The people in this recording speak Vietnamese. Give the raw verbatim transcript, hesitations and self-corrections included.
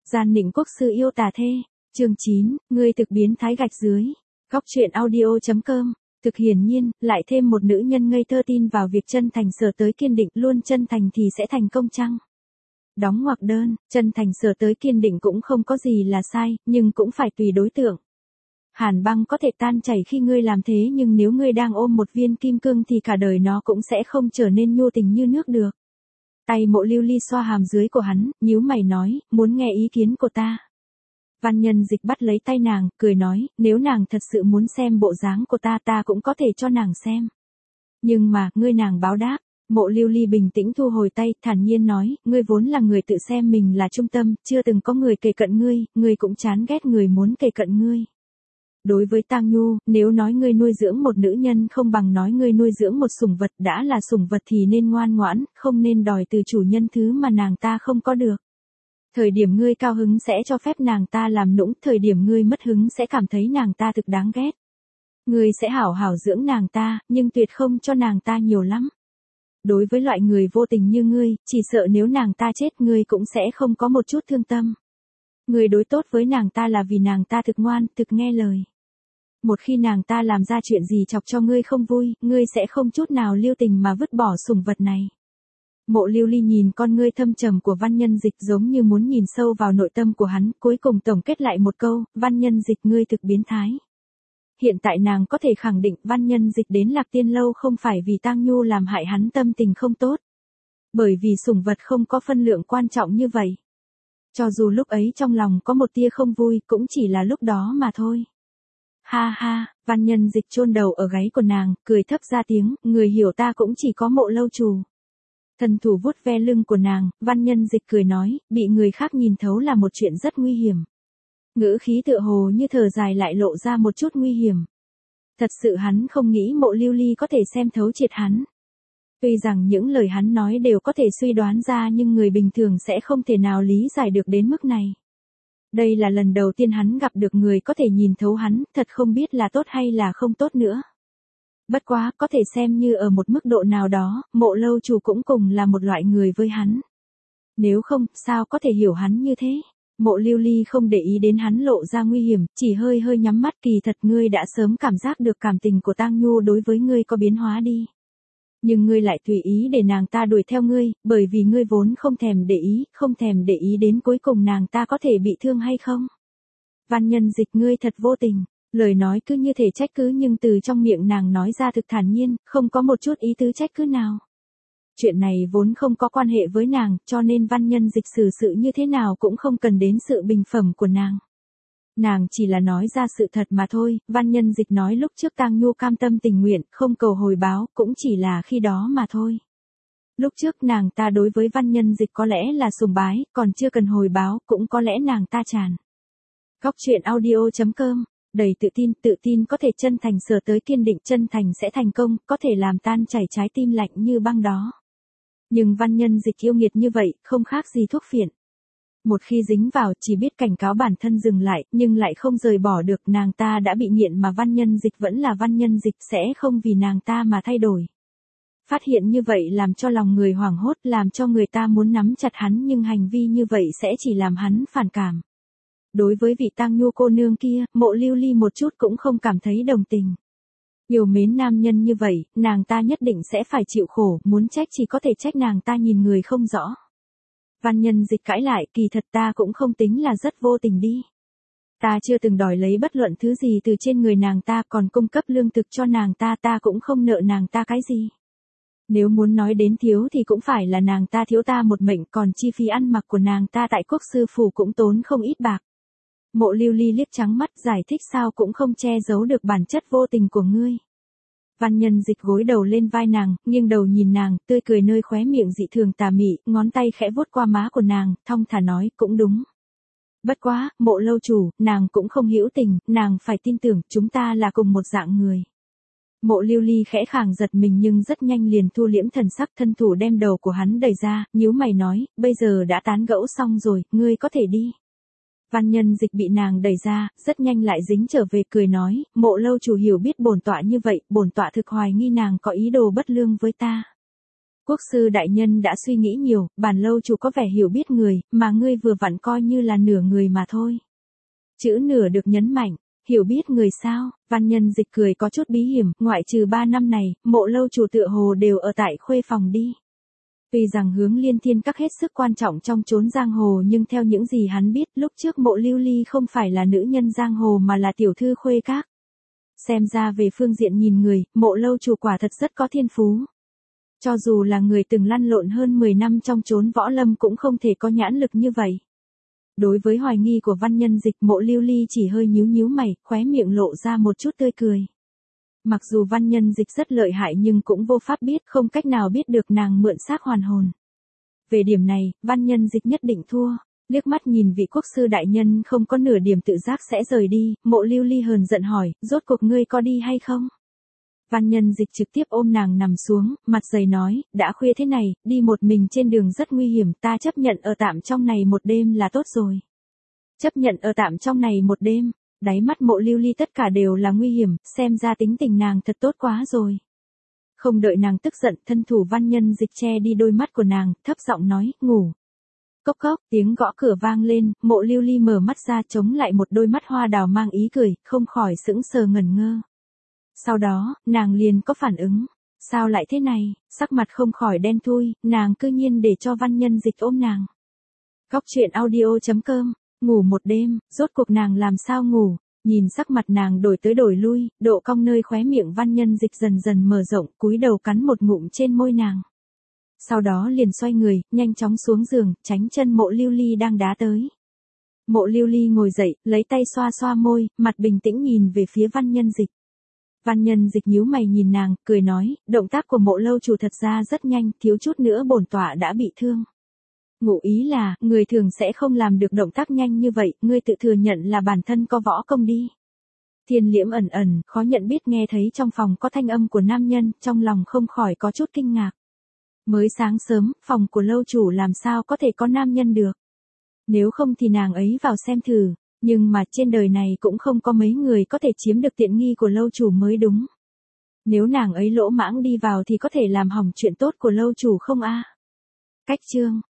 Gian nịnh quốc sư yêu tà thê. Chương chín, ngươi thực biến thái gạch dưới. Góc truyện audio chấm com. Thực hiển nhiên, lại thêm một nữ nhân ngây thơ tin vào việc chân thành sở tới kiên định, luôn chân thành thì sẽ thành công chăng? Đóng ngoặc đơn, chân thành sở tới kiên định cũng không có gì là sai, nhưng cũng phải tùy đối tượng. Hàn băng có thể tan chảy khi ngươi làm thế, nhưng nếu ngươi đang ôm một viên kim cương thì cả đời nó cũng sẽ không trở nên nhu tình như nước được. Tay Mộ Lưu Ly xoa hàm dưới của hắn, nhíu mày nói, muốn nghe ý kiến của ta. Văn Nhân Dịch bắt lấy tay nàng, cười nói, nếu nàng thật sự muốn xem bộ dáng của ta ta cũng có thể cho nàng xem. Nhưng mà, ngươi nàng báo đáp. Mộ Lưu Ly bình tĩnh thu hồi tay, thản nhiên nói, ngươi vốn là người tự xem mình là trung tâm, chưa từng có người kề cận ngươi, ngươi cũng chán ghét người muốn kề cận ngươi. Đối với Tang Nhu, nếu nói ngươi nuôi dưỡng một nữ nhân không bằng nói ngươi nuôi dưỡng một sủng vật, đã là sủng vật thì nên ngoan ngoãn, không nên đòi từ chủ nhân thứ mà nàng ta không có được. Thời điểm ngươi cao hứng sẽ cho phép nàng ta làm nũng, thời điểm ngươi mất hứng sẽ cảm thấy nàng ta thực đáng ghét. Ngươi sẽ hảo hảo dưỡng nàng ta, nhưng tuyệt không cho nàng ta nhiều lắm. Đối với loại người vô tình như ngươi, chỉ sợ nếu nàng ta chết ngươi cũng sẽ không có một chút thương tâm. Ngươi đối tốt với nàng ta là vì nàng ta thực ngoan, thực nghe lời. Một khi nàng ta làm ra chuyện gì chọc cho ngươi không vui, ngươi sẽ không chút nào lưu tình mà vứt bỏ sủng vật này. Mộ Lưu Ly nhìn con ngươi thâm trầm của Văn Nhân Dịch giống như muốn nhìn sâu vào nội tâm của hắn, cuối cùng tổng kết lại một câu, Văn Nhân Dịch ngươi thực biến thái. Hiện tại nàng có thể khẳng định Văn Nhân Dịch đến Lạc Tiên Lâu không phải vì Tang Nhu làm hại hắn tâm tình không tốt. Bởi vì sủng vật không có phân lượng quan trọng như vậy. Cho dù lúc ấy trong lòng có một tia không vui, cũng chỉ là lúc đó mà thôi. Ha ha, Văn Nhân Dịch chôn đầu ở gáy của nàng, cười thấp ra tiếng, người hiểu ta cũng chỉ có Mộ lâu chủ. Thần thủ vuốt ve lưng của nàng, Văn Nhân Dịch cười nói, bị người khác nhìn thấu là một chuyện rất nguy hiểm. Ngữ khí tựa hồ như thở dài lại lộ ra một chút nguy hiểm. Thật sự hắn không nghĩ Mộ Lưu Ly có thể xem thấu triệt hắn. Tuy rằng những lời hắn nói đều có thể suy đoán ra nhưng người bình thường sẽ không thể nào lý giải được đến mức này. Đây là lần đầu tiên hắn gặp được người có thể nhìn thấu hắn, thật không biết là tốt hay là không tốt nữa. Bất quá, có thể xem như ở một mức độ nào đó, Mộ lâu chủ cũng cùng là một loại người với hắn. Nếu không, sao có thể hiểu hắn như thế? Mộ Lưu Ly không để ý đến hắn lộ ra nguy hiểm, chỉ hơi hơi nhắm mắt, kỳ thật ngươi đã sớm cảm giác được cảm tình của Tang Nhu đối với ngươi có biến hóa đi. Nhưng ngươi lại tùy ý để nàng ta đuổi theo ngươi, bởi vì ngươi vốn không thèm để ý, không thèm để ý đến cuối cùng nàng ta có thể bị thương hay không. Văn Nhân Dịch ngươi thật vô tình, lời nói cứ như thể trách cứ nhưng từ trong miệng nàng nói ra thực thản nhiên, không có một chút ý tứ trách cứ nào. Chuyện này vốn không có quan hệ với nàng, cho nên Văn Nhân Dịch xử sự như thế nào cũng không cần đến sự bình phẩm của nàng. Nàng chỉ là nói ra sự thật mà thôi, Văn Nhân Dịch nói lúc trước Tang Nhu cam tâm tình nguyện, không cầu hồi báo, cũng chỉ là khi đó mà thôi. Lúc trước nàng ta đối với Văn Nhân Dịch có lẽ là sùng bái, còn chưa cần hồi báo, cũng có lẽ nàng ta tràn. Góc truyện audio chấm com, đầy tự tin, tự tin có thể chân thành sở tới kiên định, chân thành sẽ thành công, có thể làm tan chảy trái tim lạnh như băng đó. Nhưng Văn Nhân Dịch yêu nghiệt như vậy, không khác gì thuốc phiện. Một khi dính vào, chỉ biết cảnh cáo bản thân dừng lại, nhưng lại không rời bỏ được, nàng ta đã bị nghiện mà Văn Nhân Dịch vẫn là Văn Nhân Dịch, sẽ không vì nàng ta mà thay đổi. Phát hiện như vậy làm cho lòng người hoảng hốt, làm cho người ta muốn nắm chặt hắn nhưng hành vi như vậy sẽ chỉ làm hắn phản cảm. Đối với vị Tang Nhu cô nương kia, Mộ Lưu Ly một chút cũng không cảm thấy đồng tình. Yêu mến nam nhân như vậy, nàng ta nhất định sẽ phải chịu khổ, muốn trách chỉ có thể trách nàng ta nhìn người không rõ. Văn Nhân Dịch cãi lại, kỳ thật ta cũng không tính là rất vô tình đi. Ta chưa từng đòi lấy bất luận thứ gì từ trên người nàng ta, còn cung cấp lương thực cho nàng ta, ta cũng không nợ nàng ta cái gì. Nếu muốn nói đến thiếu thì cũng phải là nàng ta thiếu ta một mệnh, còn chi phí ăn mặc của nàng ta tại quốc sư phủ cũng tốn không ít bạc. Mộ Lưu Ly liếc trắng mắt giải thích sao cũng không che giấu được bản chất vô tình của ngươi. Văn Nhân Dịch gối đầu lên vai nàng, nghiêng đầu nhìn nàng, tươi cười nơi khóe miệng dị thường tà mị, ngón tay khẽ vuốt qua má của nàng, thong thả nói, cũng đúng. Bất quá, Mộ lâu chủ, nàng cũng không hữu tình, nàng phải tin tưởng, chúng ta là cùng một dạng người. Mộ Lưu Ly khẽ khàng giật mình nhưng rất nhanh liền thu liễm thần sắc, thân thủ đem đầu của hắn đẩy ra, nhíu mày nói, bây giờ đã tán gẫu xong rồi, ngươi có thể đi. Văn Nhân Dịch bị nàng đẩy ra, rất nhanh lại dính trở về cười nói, Mộ lâu chủ hiểu biết bổn tọa như vậy, bổn tọa thực hoài nghi nàng có ý đồ bất lương với ta. Quốc sư đại nhân đã suy nghĩ nhiều, bản lâu chủ có vẻ hiểu biết người, mà ngươi vừa vặn coi như là nửa người mà thôi. Chữ nửa được nhấn mạnh, hiểu biết người sao, Văn Nhân Dịch cười có chút bí hiểm, ngoại trừ ba năm này, Mộ lâu chủ tựa hồ đều ở tại khuê phòng đi. Tuy rằng Hướng Liên Thiên Các hết sức quan trọng trong chốn giang hồ nhưng theo những gì hắn biết, lúc trước Mộ Lưu Ly không phải là nữ nhân giang hồ mà là tiểu thư khuê các. Xem ra về phương diện nhìn người, Mộ lâu chủ quả thật rất có thiên phú. Cho dù là người từng lăn lộn hơn mười năm trong chốn võ lâm cũng không thể có nhãn lực như vậy. Đối với hoài nghi của Văn Nhân Dịch, Mộ Lưu Ly chỉ hơi nhíu nhíu mày, khóe miệng lộ ra một chút tươi cười. Mặc dù Văn Nhân Dịch rất lợi hại nhưng cũng vô pháp biết, không cách nào biết được nàng mượn xác hoàn hồn. Về điểm này, Văn Nhân Dịch nhất định thua. Liếc mắt nhìn vị quốc sư đại nhân không có nửa điểm tự giác sẽ rời đi, Mộ Lưu Ly hờn giận hỏi, rốt cuộc ngươi có đi hay không? Văn Nhân Dịch trực tiếp ôm nàng nằm xuống, mặt dày nói, đã khuya thế này, đi một mình trên đường rất nguy hiểm, ta chấp nhận ở tạm trong này một đêm là tốt rồi. Chấp nhận ở tạm trong này một đêm, đáy mắt Mộ Lưu Ly tất cả đều là nguy hiểm, xem ra tính tình nàng thật tốt quá rồi. Không đợi nàng tức giận, thân thủ Văn Nhân Dịch che đi đôi mắt của nàng, thấp giọng nói, ngủ. Cốc cốc, tiếng gõ cửa vang lên, Mộ Lưu Ly mở mắt ra chống lại một đôi mắt hoa đào mang ý cười, không khỏi sững sờ ngẩn ngơ. Sau đó, nàng liền có phản ứng. Sao lại thế này, sắc mặt không khỏi đen thui, nàng cư nhiên để cho Văn Nhân Dịch ôm nàng. Góc truyện audio chấm com, ngủ một đêm, rốt cuộc nàng làm sao ngủ, nhìn sắc mặt nàng đổi tới đổi lui, độ cong nơi khóe miệng Văn Nhân Dịch dần dần mở rộng, cúi đầu cắn một ngụm trên môi nàng. Sau đó liền xoay người, nhanh chóng xuống giường, tránh chân Mộ Lưu Ly đang đá tới. Mộ Lưu Ly ngồi dậy, lấy tay xoa xoa môi, mặt bình tĩnh nhìn về phía Văn Nhân Dịch. Văn Nhân Dịch nhíu mày nhìn nàng, cười nói, động tác của Mộ lâu chủ thật ra rất nhanh, thiếu chút nữa bổn tọa đã bị thương. Ngụ ý là, người thường sẽ không làm được động tác nhanh như vậy, ngươi tự thừa nhận là bản thân có võ công đi. Thiên Liễm ẩn ẩn, khó nhận biết nghe thấy trong phòng có thanh âm của nam nhân, trong lòng không khỏi có chút kinh ngạc. Mới sáng sớm, phòng của lâu chủ làm sao có thể có nam nhân được. Nếu không thì nàng ấy vào xem thử. Nhưng mà trên đời này cũng không có mấy người có thể chiếm được tiện nghi của lâu chủ mới đúng. Nếu nàng ấy lỗ mãng đi vào thì có thể làm hỏng chuyện tốt của lâu chủ không a? Cách chương